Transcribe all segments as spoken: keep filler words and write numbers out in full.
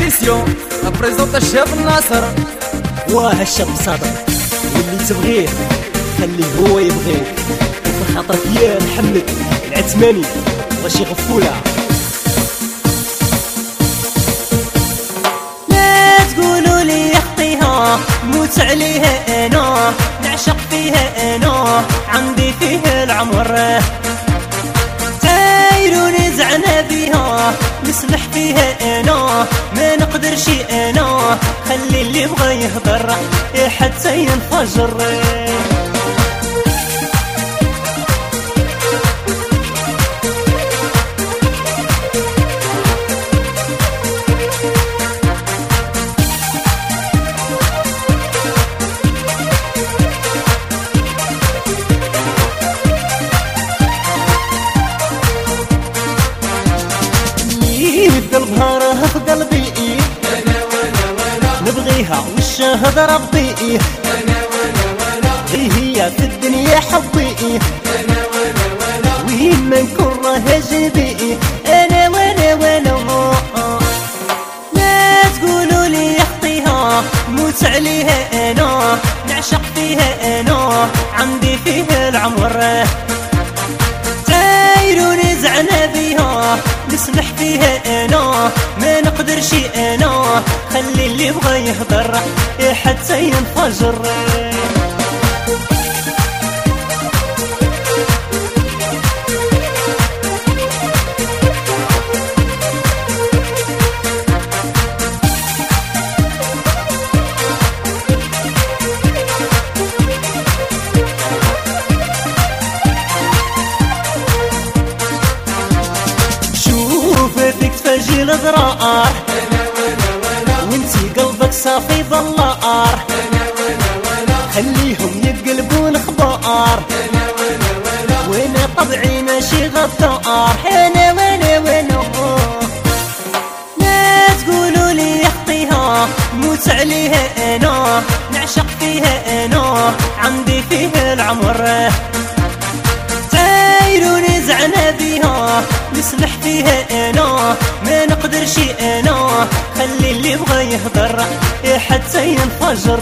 ليميسيون ابريزونت الشاب الناصر. واه الشاب صادق واللي تبغيه خليه هو يبغيك، وفي خاطرك يا محمد العثماني وشي غفولة. لا تقولوا لي اختيها موت عليها انا، نعشق فيها انا عندي فيها العمر، تعايروني زعنا بيها نسمح فيها انا ما نقدرش انا، خلي اللي بغى يهضر حتى ينفجر. قلبها في قلبي انا وانا وانا نبغيها والشهد ربي انا وانا وانا هي في الدنيا حبي انا وانا وانا وين ما نكون راها جنبي انا وانا وانا. لا تقولوا لي اختيها موت عليها انا، نعشق فيها انا عندي فيها العمر، تعايروني زعنا بيها نسمح فيها انا ما نقدرش انا، خلي اللي بغى يهضر حتى ينفجر. تفاجئ الغرار انا وانا وانا وانتي قلبك صافي ضلار انا وانا وانا خليهم يقلبون اخبار انا وانا وانا وانا طبعي ماشي غدار انا وانا وانا. لا تقولوا لي اختيها موت عليها انا، نعشق فيها انا عندي فيها العمر، تعايروني زعنا بيها نسمح فيها انا ما نقدرش انا، خلي اللي بغى يهضر حتى ينفجر.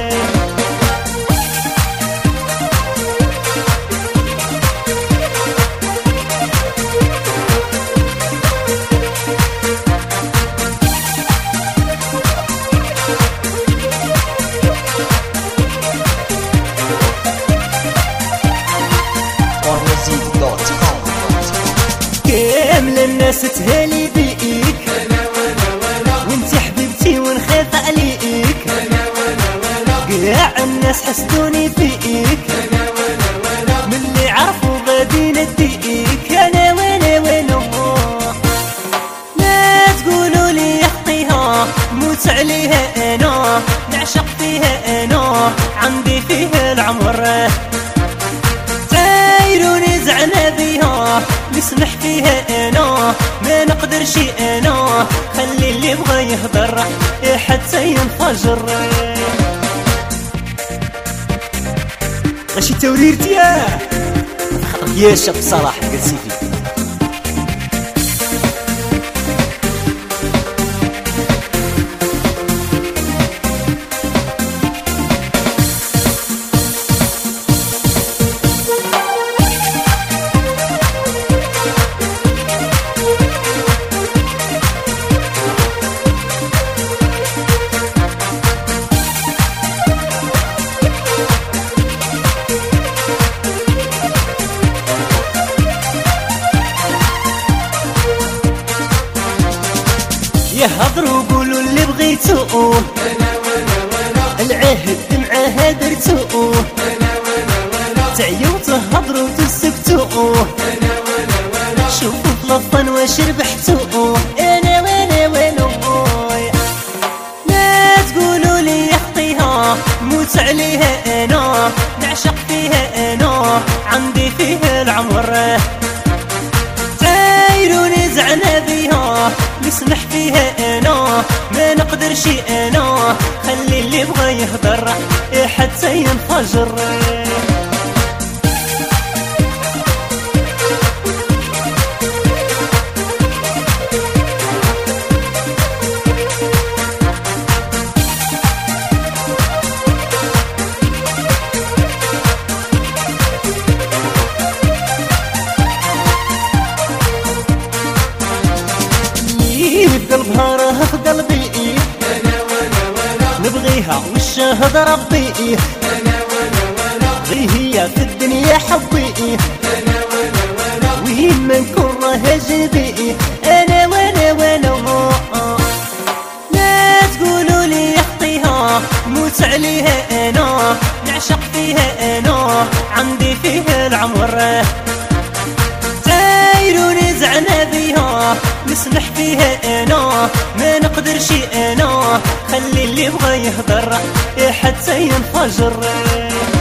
كامل الناس تهالي بيك انا وانا وانا وانتي حبيبتي ونخاف عليك انا وانا وانا، قاع الناس حسدوني فيك انا وانا وانا من اللي عرفوا غادي نديك انا وانا وانا. لا تقولوا لي اختيها موت عليها انا، نعشق فيها انا عندي فيها العمر، تعايروني زعنا بيها نسمح فيها انا ما نقدرش انا، خلي اللي بغى يهضر حتى ينفجر. ماشي توريرتي يا خاطر يا شاب صلاح قلتي يهضروا قولوا اللي بغيتو انا وانا وانا، العهد معاه درتو انا وانا وانا، تعيوا تهضروا تسكتو انا وانا وانا، شوفوا فلفن واش ربحتو انا وانا وانا. لا تقولوا لي اختيها موت عليها انا، نعشق فيها انا عندي فيها العمر، تعايروني زعنا بيها نسمح فيها انا ما نقدرش انا، خلي اللي بغى يهضر حتى ينفجر. تظهر في قلبي انا وانا وانا نبغيها والشهد ربي انا وانا وانا غير هي في الدنيا حبي انا وانا وانا وين ما نكون راه جنبي انا وانا وانا لا تقولوا لي اخطيها موت عليها انا نعشق فيها انا عندي فيها العمر تايروني زعنا بيها نسمح فيها انا ما نقدرش انا خلي اللي بغى يهضر حتى ينفجر